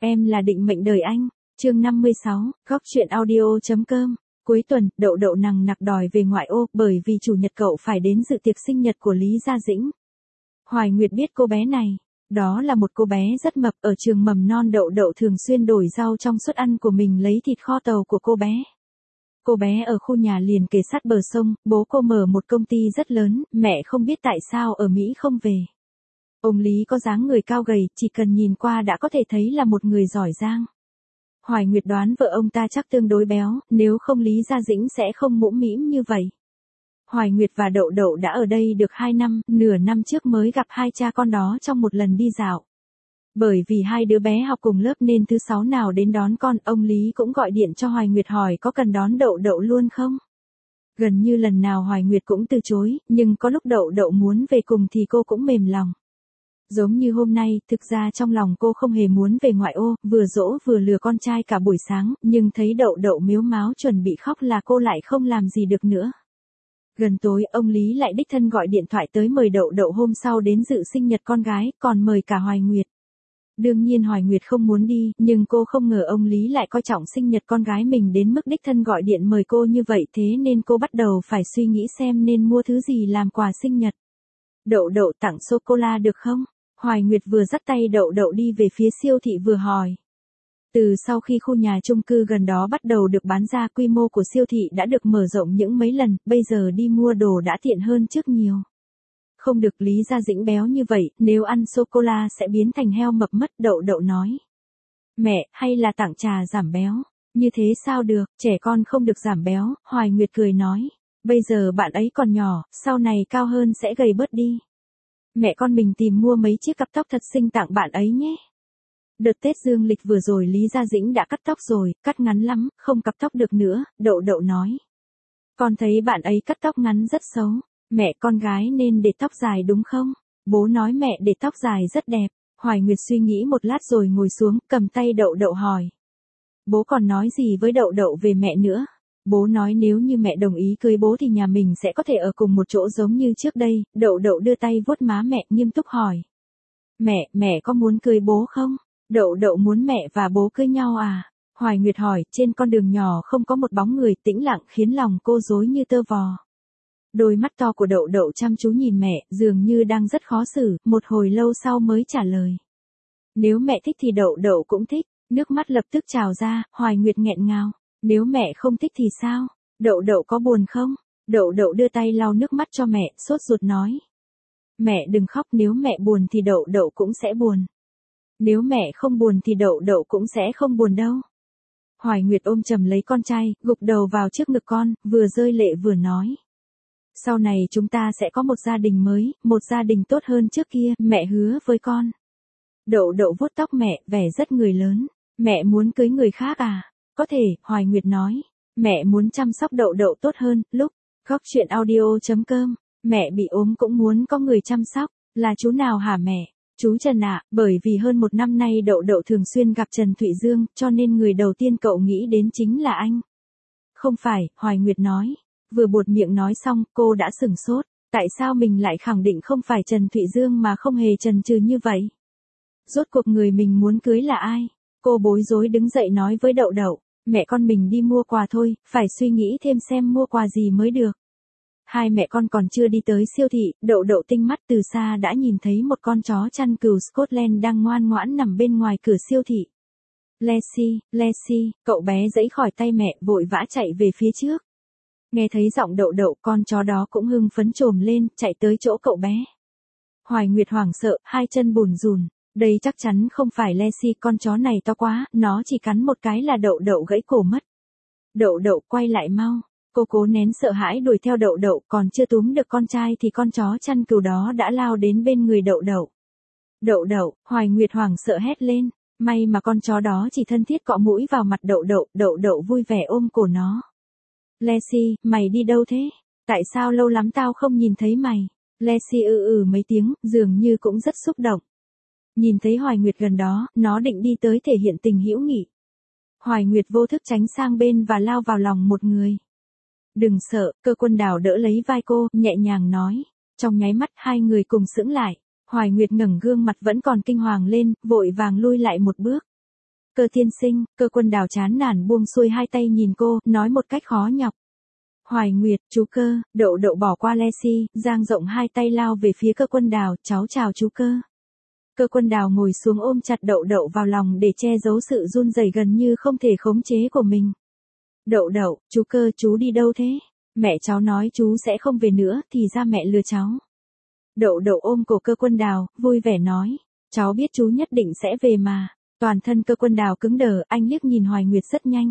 Em là định mệnh đời anh. Chương 56, góc truyện audio.com. Cuối tuần, Đậu Đậu nằng nặc đòi về ngoại ô bởi vì chủ nhật cậu phải đến dự tiệc sinh nhật của Lý Gia Dĩnh. Hoài Nguyệt biết cô bé này. Đó là một cô bé rất mập, ở trường mầm non Đậu Đậu thường xuyên đổi rau trong suất ăn của mình lấy thịt kho tàu của cô bé. Cô bé ở khu nhà liền kề sát bờ sông, bố cô mở một công ty rất lớn, mẹ không biết tại sao ở Mỹ không về. Ông Lý có dáng người cao gầy, chỉ cần nhìn qua đã có thể thấy là một người giỏi giang. Hoài Nguyệt đoán vợ ông ta chắc tương đối béo, nếu không Lý Gia Dĩnh sẽ không mũm mĩm như vậy. Hoài Nguyệt và Đậu Đậu đã ở đây được 2 năm, nửa năm trước mới gặp hai cha con đó trong một lần đi dạo. Bởi vì hai đứa bé học cùng lớp nên thứ 6 nào đến đón con, ông Lý cũng gọi điện cho Hoài Nguyệt hỏi có cần đón Đậu Đậu luôn không. Gần như lần nào Hoài Nguyệt cũng từ chối, nhưng có lúc Đậu Đậu muốn về cùng thì cô cũng mềm lòng. Giống như hôm nay, thực ra trong lòng cô không hề muốn về ngoại ô, vừa dỗ vừa lừa con trai cả buổi sáng, nhưng thấy Đậu Đậu mếu máo chuẩn bị khóc là cô lại không làm gì được nữa. Gần tối, ông Lý lại đích thân gọi điện thoại tới mời Đậu Đậu hôm sau đến dự sinh nhật con gái, còn mời cả Hoài Nguyệt. Đương nhiên Hoài Nguyệt không muốn đi, nhưng cô không ngờ ông Lý lại coi trọng sinh nhật con gái mình đến mức đích thân gọi điện mời cô như vậy, thế nên cô bắt đầu phải suy nghĩ xem nên mua thứ gì làm quà sinh nhật. Đậu Đậu tặng sô-cô-la được không? Hoài Nguyệt vừa dắt tay Đậu Đậu đi về phía siêu thị vừa hỏi. Từ sau khi khu nhà chung cư gần đó bắt đầu được bán ra, quy mô của siêu thị đã được mở rộng những mấy lần, bây giờ đi mua đồ đã tiện hơn trước nhiều. Không được, Lý Gia Dĩnh béo như vậy, nếu ăn sô-cô-la sẽ biến thành heo mập mất, Đậu Đậu nói. Mẹ, hay là tặng trà giảm béo? Như thế sao được, trẻ con không được giảm béo, Hoài Nguyệt cười nói. Bây giờ bạn ấy còn nhỏ, sau này cao hơn sẽ gầy bớt đi. Mẹ con mình tìm mua mấy chiếc cặp tóc thật xinh tặng bạn ấy nhé. Đợt Tết dương lịch vừa rồi Lý Gia Dĩnh đã cắt tóc rồi, cắt ngắn lắm, không cặp tóc được nữa, Đậu Đậu nói. Con thấy bạn ấy cắt tóc ngắn rất xấu, mẹ con gái nên để tóc dài đúng không? Bố nói mẹ để tóc dài rất đẹp. Hoài Nguyệt suy nghĩ một lát rồi ngồi xuống, cầm tay Đậu Đậu hỏi. Bố còn nói gì với Đậu Đậu về mẹ nữa? Bố nói nếu như mẹ đồng ý cưới bố thì nhà mình sẽ có thể ở cùng một chỗ giống như trước đây. Đậu Đậu đưa tay vuốt má mẹ, nghiêm túc hỏi. Mẹ có muốn cưới bố không? Đậu Đậu muốn mẹ và bố cưới nhau à? Hoài Nguyệt hỏi, trên con đường nhỏ không có một bóng người, tĩnh lặng khiến lòng cô rối như tơ vò. Đôi mắt to của Đậu Đậu chăm chú nhìn mẹ, dường như đang rất khó xử, một hồi lâu sau mới trả lời. Nếu mẹ thích thì Đậu Đậu cũng thích, nước mắt lập tức trào ra, Hoài Nguyệt nghẹn ngào. Nếu mẹ không thích thì sao? Đậu Đậu có buồn không? Đậu Đậu đưa tay lau nước mắt cho mẹ, sốt ruột nói. Mẹ đừng khóc, nếu mẹ buồn thì Đậu Đậu cũng sẽ buồn. Nếu mẹ không buồn thì Đậu Đậu cũng sẽ không buồn đâu. Hoài Nguyệt ôm chầm lấy con trai, gục đầu vào trước ngực con, vừa rơi lệ vừa nói. Sau này chúng ta sẽ có một gia đình mới, một gia đình tốt hơn trước kia, mẹ hứa với con. Đậu Đậu vuốt tóc mẹ, vẻ rất người lớn. Mẹ muốn cưới người khác à? Có thể, Hoài Nguyệt nói. Mẹ muốn chăm sóc Đậu Đậu tốt hơn, lúc. Góc truyện audio.com. Mẹ bị ốm cũng muốn có người chăm sóc. Là chú nào hả mẹ? Chú Trần ạ, bởi vì hơn 1 năm nay Đậu Đậu thường xuyên gặp Trần Thụy Dương, cho nên người đầu tiên cậu nghĩ đến chính là anh. Không phải, Hoài Nguyệt nói. Vừa buột miệng nói xong, cô đã sửng sốt. Tại sao mình lại khẳng định không phải Trần Thụy Dương mà không hề chần chừ như vậy? Rốt cuộc người mình muốn cưới là ai? Cô bối rối đứng dậy nói với Đậu Đậu. Mẹ con mình đi mua quà thôi, phải suy nghĩ thêm xem mua quà gì mới được. Hai mẹ con còn chưa đi tới siêu thị, Đậu Đậu tinh mắt từ xa đã nhìn thấy một con chó chăn cừu Scotland đang ngoan ngoãn nằm bên ngoài cửa siêu thị. Lassie, cậu bé giãy khỏi tay mẹ, vội vã chạy về phía trước. Nghe thấy giọng Đậu Đậu, con chó đó cũng hưng phấn trồm lên, chạy tới chỗ cậu bé. Hoài Nguyệt hoảng sợ, hai chân bùn rùn. Đây chắc chắn không phải Lassie, con chó này to quá, nó chỉ cắn một cái là Đậu Đậu gãy cổ mất. Đậu Đậu quay lại mau. Cô cố nén sợ hãi đuổi theo Đậu Đậu, còn chưa túm được con trai thì con chó chăn cừu đó đã lao đến bên người Đậu Đậu. Đậu Đậu, Hoài Nguyệt hoảng sợ hét lên. May mà con chó đó chỉ thân thiết cọ mũi vào mặt Đậu Đậu, Đậu Đậu vui vẻ ôm cổ nó. Lassie, mày đi đâu thế? Tại sao lâu lắm tao không nhìn thấy mày? Lassie mấy tiếng, dường như cũng rất xúc động. Nhìn thấy Hoài Nguyệt gần đó, nó định đi tới thể hiện tình hữu nghị. Hoài Nguyệt vô thức tránh sang bên và lao vào lòng một người. Đừng sợ, Cơ Quân Đào đỡ lấy vai cô, nhẹ nhàng nói. Trong nháy mắt hai người cùng sững lại. Hoài Nguyệt ngẩng gương mặt vẫn còn kinh hoàng lên, vội vàng lui lại một bước. Cơ tiên sinh, Cơ Quân Đào chán nản buông xuôi hai tay nhìn cô, nói một cách khó nhọc. Hoài Nguyệt, chú Cơ, Đậu Đậu bỏ qua Lexi, dang rộng hai tay lao về phía Cơ Quân Đào, cháu chào chú Cơ. Cơ Quân Đào ngồi xuống ôm chặt Đậu Đậu vào lòng để che giấu sự run rẩy gần như không thể khống chế của mình. Đậu Đậu, chú Cơ, chú đi đâu thế? Mẹ cháu nói chú sẽ không về nữa, thì ra mẹ lừa cháu. Đậu Đậu ôm cổ Cơ Quân Đào, vui vẻ nói, cháu biết chú nhất định sẽ về mà. Toàn thân Cơ Quân Đào cứng đờ, anh liếc nhìn Hoài Nguyệt rất nhanh.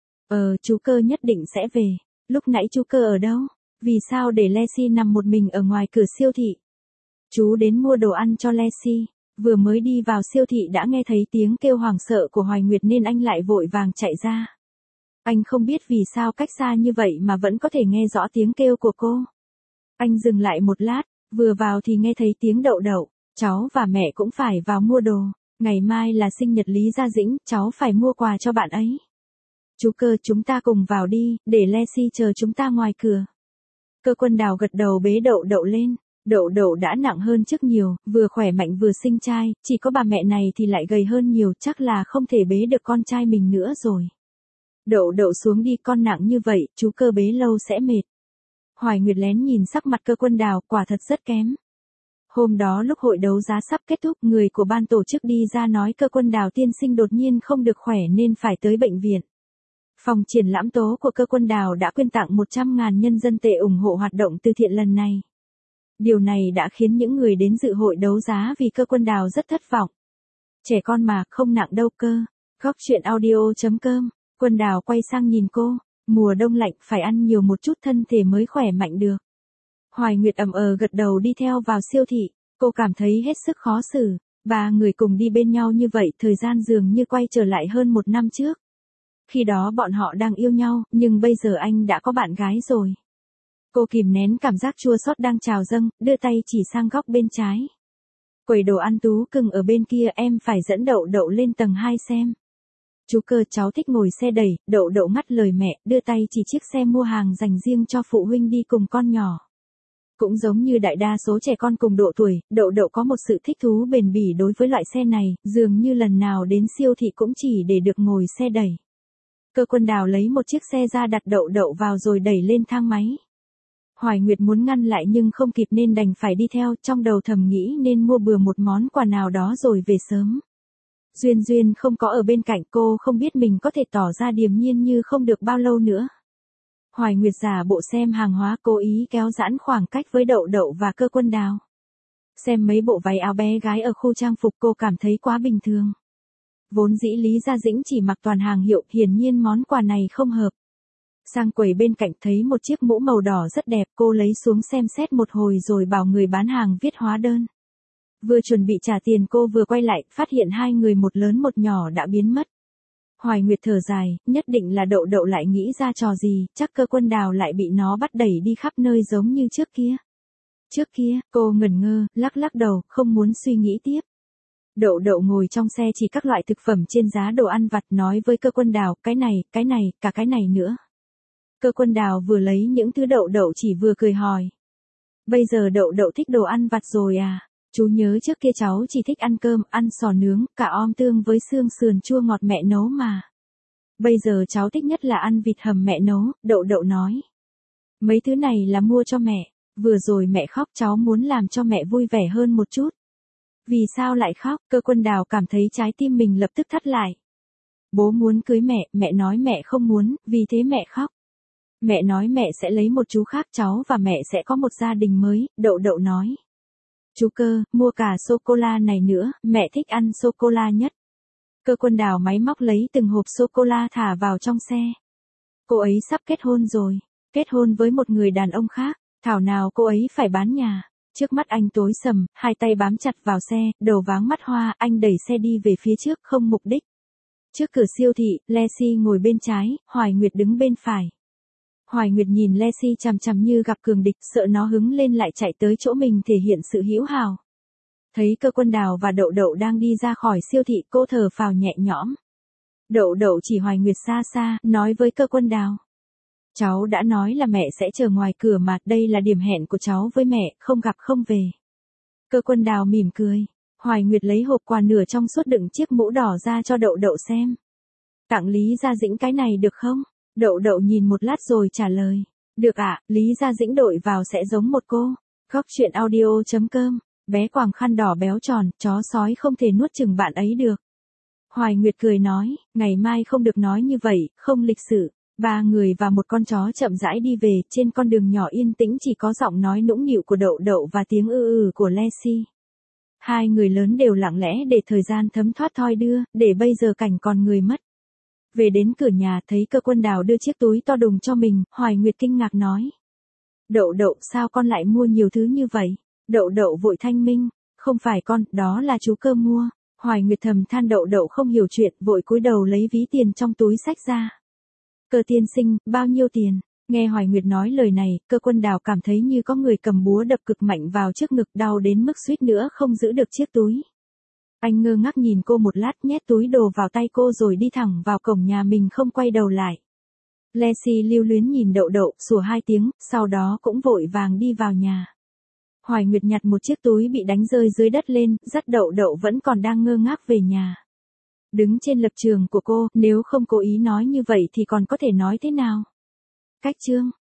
Chú Cơ nhất định sẽ về. Lúc nãy chú Cơ ở đâu? Vì sao để Lexi nằm một mình ở ngoài cửa siêu thị? Chú đến mua đồ ăn cho Lexi. Vừa mới đi vào siêu thị đã nghe thấy tiếng kêu hoảng sợ của Hoài Nguyệt nên anh lại vội vàng chạy ra. Anh không biết vì sao cách xa như vậy mà vẫn có thể nghe rõ tiếng kêu của cô. Anh dừng lại một lát, vừa vào thì nghe thấy tiếng Đậu Đậu. Cháu và mẹ cũng phải vào mua đồ. Ngày mai là sinh nhật Lý Gia Dĩnh, cháu phải mua quà cho bạn ấy. Chú Cơ, chúng ta cùng vào đi, để Lexi chờ chúng ta ngoài cửa. Cơ Quân Đào gật đầu bế Đậu Đậu lên. Đậu Đậu đã nặng hơn trước nhiều, vừa khỏe mạnh vừa xinh trai, chỉ có bà mẹ này thì lại gầy hơn nhiều, chắc là không thể bế được con trai mình nữa rồi. Đậu Đậu xuống đi, con nặng như vậy, chú Cơ bế lâu sẽ mệt. Hoài Nguyệt lén nhìn sắc mặt Cơ Quân Đào, quả thật rất kém. Hôm đó lúc hội đấu giá sắp kết thúc, người của ban tổ chức đi ra nói Cơ Quân Đào tiên sinh đột nhiên không được khỏe nên phải tới bệnh viện. Phòng triển lãm tố của Cơ Quân Đào đã quyên tặng 100.000 nhân dân tệ ủng hộ hoạt động từ thiện lần này. Điều này đã khiến những người đến dự hội đấu giá vì Cơ Quân Đào rất thất vọng. Trẻ con mà, không nặng đâu cơ. Góc truyện audio.com. Quân Đào quay sang nhìn cô. Mùa đông lạnh, phải ăn nhiều một chút thân thể mới khỏe mạnh được. Hoài Nguyệt gật đầu đi theo vào siêu thị. Cô cảm thấy hết sức khó xử. Ba người cùng đi bên nhau như vậy, thời gian dường như quay trở lại hơn 1 năm trước. Khi đó bọn họ đang yêu nhau, nhưng bây giờ anh đã có bạn gái rồi. Cô kìm nén cảm giác chua xót đang trào dâng, đưa tay chỉ sang góc bên trái. Quầy đồ ăn Tú Cưng ở bên kia, em phải dẫn Đậu Đậu lên tầng 2 xem. Chú Cơ, cháu thích ngồi xe đẩy. Đậu Đậu ngắt lời mẹ, đưa tay chỉ chiếc xe mua hàng dành riêng cho phụ huynh đi cùng con nhỏ. Cũng giống như đại đa số trẻ con cùng độ tuổi, Đậu Đậu có một sự thích thú bền bỉ đối với loại xe này, dường như lần nào đến siêu thị cũng chỉ để được ngồi xe đẩy. Cơ Quân Đào lấy một chiếc xe ra đặt Đậu Đậu vào rồi đẩy lên thang máy. Hoài Nguyệt muốn ngăn lại nhưng không kịp nên đành phải đi theo, trong đầu thầm nghĩ nên mua bừa một món quà nào đó rồi về sớm. Duyên Duyên không có ở bên cạnh, cô không biết mình có thể tỏ ra điềm nhiên như không được bao lâu nữa. Hoài Nguyệt giả bộ xem hàng hóa, cố ý kéo giãn khoảng cách với Đậu Đậu và Cơ Quân Đào. Xem mấy bộ váy áo bé gái ở khu trang phục cô cảm thấy quá bình thường. Vốn dĩ Lý Gia Dĩnh chỉ mặc toàn hàng hiệu, hiển nhiên món quà này không hợp. Sang quầy bên cạnh thấy một chiếc mũ màu đỏ rất đẹp, cô lấy xuống xem xét một hồi rồi bảo người bán hàng viết hóa đơn. Vừa chuẩn bị trả tiền cô vừa quay lại, phát hiện hai người một lớn một nhỏ đã biến mất. Hoài Nguyệt thở dài, nhất định là Đậu Đậu lại nghĩ ra trò gì, chắc Cơ Quân Đào lại bị nó bắt đẩy đi khắp nơi giống như trước kia. Trước kia, cô ngẩn ngơ, lắc đầu, không muốn suy nghĩ tiếp. Đậu Đậu ngồi trong xe chỉ các loại thực phẩm trên giá đồ ăn vặt, nói với Cơ Quân Đào, cái này, cả cái này nữa. Cơ Quân Đào vừa lấy những thứ Đậu Đậu chỉ vừa cười hỏi. Bây giờ Đậu Đậu thích đồ ăn vặt rồi à? Chú nhớ trước kia cháu chỉ thích ăn cơm, ăn sò nướng, cả om tương với xương sườn chua ngọt mẹ nấu mà. Bây giờ cháu thích nhất là ăn vịt hầm mẹ nấu, Đậu Đậu nói. Mấy thứ này là mua cho mẹ, vừa rồi mẹ khóc, cháu muốn làm cho mẹ vui vẻ hơn một chút. Vì sao lại khóc? Cơ Quân Đào cảm thấy trái tim mình lập tức thắt lại. Bố muốn cưới mẹ nói mẹ không muốn, vì thế mẹ khóc. Mẹ nói mẹ sẽ lấy một chú khác, cháu và mẹ sẽ có một gia đình mới, Đậu Đậu nói. Chú Cơ, mua cả sô-cô-la này nữa, mẹ thích ăn sô-cô-la nhất. Cơ Quân Đào máy móc lấy từng hộp sô-cô-la thả vào trong xe. Cô ấy sắp kết hôn rồi, kết hôn với một người đàn ông khác, thảo nào cô ấy phải bán nhà. Trước mắt anh tối sầm, hai tay bám chặt vào xe, đầu váng mắt hoa, anh đẩy xe đi về phía trước không mục đích. Trước cửa siêu thị, Lexi ngồi bên trái, Hoài Nguyệt đứng bên phải. Hoài Nguyệt nhìn Lexi chằm chằm như gặp cường địch, sợ nó hứng lên lại chạy tới chỗ mình thể hiện sự hữu hào. Thấy Cơ Quân Đào và Đậu Đậu đang đi ra khỏi siêu thị, cô thở phào nhẹ nhõm. Đậu Đậu chỉ Hoài Nguyệt xa xa, nói với Cơ Quân Đào. Cháu đã nói là mẹ sẽ chờ ngoài cửa mà, đây là điểm hẹn của cháu với mẹ, không gặp không về. Cơ Quân Đào mỉm cười. Hoài Nguyệt lấy hộp quà nửa trong suốt đựng chiếc mũ đỏ ra cho Đậu Đậu xem. Tặng Lý Gia Dĩnh cái này được không? Đậu Đậu nhìn một lát rồi trả lời. Được ạ, Lý Gia Dĩnh đội vào sẽ giống một cô. Góc chuyện audio.com. Bé quàng khăn đỏ béo tròn, chó sói không thể nuốt chừng bạn ấy được. Hoài Nguyệt cười nói, ngày mai không được nói như vậy, không lịch sự. Ba người và một con chó chậm rãi đi về, trên con đường nhỏ yên tĩnh chỉ có giọng nói nũng nịu của Đậu Đậu và tiếng của Lexi. Hai người lớn đều lặng lẽ để thời gian thấm thoát thoi đưa, để bây giờ cảnh còn người mất. Về đến cửa nhà thấy Cơ Quân Đào đưa chiếc túi to đùng cho mình, Hoài Nguyệt kinh ngạc nói. Đậu Đậu sao con lại mua nhiều thứ như vậy? Đậu Đậu vội thanh minh, không phải con, đó là chú Cơ mua. Hoài Nguyệt thầm than Đậu Đậu không hiểu chuyện, vội cúi đầu lấy ví tiền trong túi xách ra. Cơ tiên sinh, bao nhiêu tiền? Nghe Hoài Nguyệt nói lời này, Cơ Quân Đào cảm thấy như có người cầm búa đập cực mạnh vào trước ngực, đau đến mức suýt nữa không giữ được chiếc túi. Anh ngơ ngác nhìn cô một lát, nhét túi đồ vào tay cô rồi đi thẳng vào cổng nhà mình không quay đầu lại. Lexi lưu luyến nhìn Đậu Đậu, sủa hai tiếng, sau đó cũng vội vàng đi vào nhà. Hoài Nguyệt nhặt một chiếc túi bị đánh rơi dưới đất lên, dắt Đậu Đậu vẫn còn đang ngơ ngác về nhà. Đứng trên lập trường của cô, nếu không cố ý nói như vậy thì còn có thể nói thế nào? Cách chương